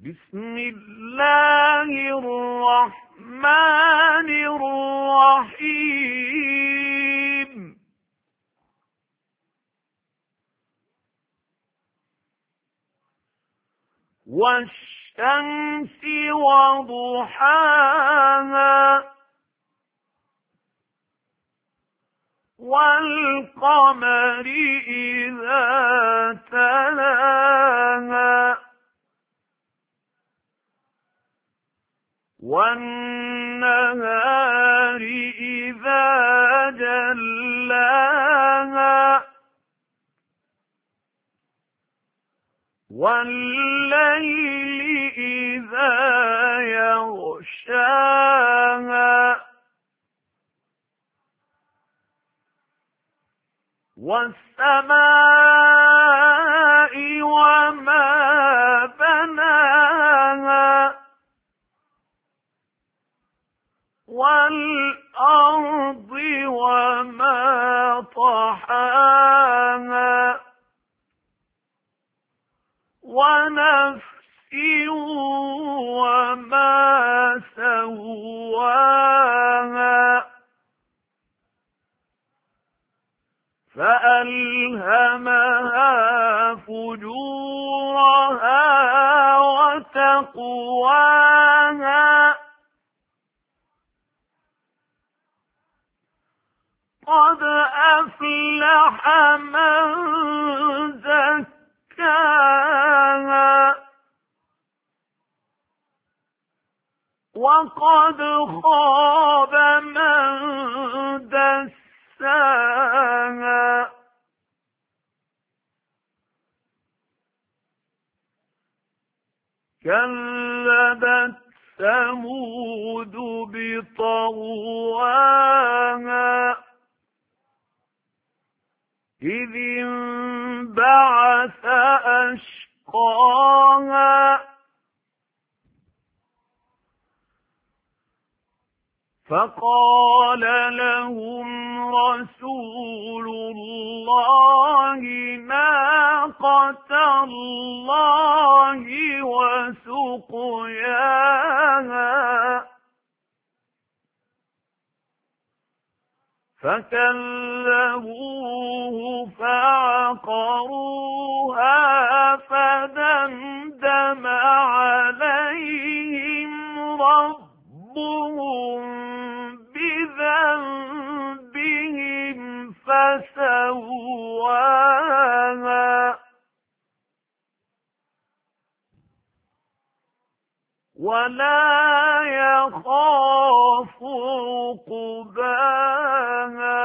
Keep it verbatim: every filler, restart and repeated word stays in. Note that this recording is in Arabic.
بسم الله الرحمن الرحيم والشمس وضحاها والقمر إذا تلاها والنهار إذا جلاها والليل إذا يغشاها والسماء وما بناها والأرض وما طحاها ونفس وما سواها فألهمها فجورها وتقواها قد أفلح من زكاها وقد خاب من دساها كذبت ثمود بطغواها إذ انبعث أشقاها فقال لهم رسول الله ناقة الله وسقياها فكذبوه فعقروها فدمدم عليهم ربهم بذنبهم فسواها ولا يخاف عقباها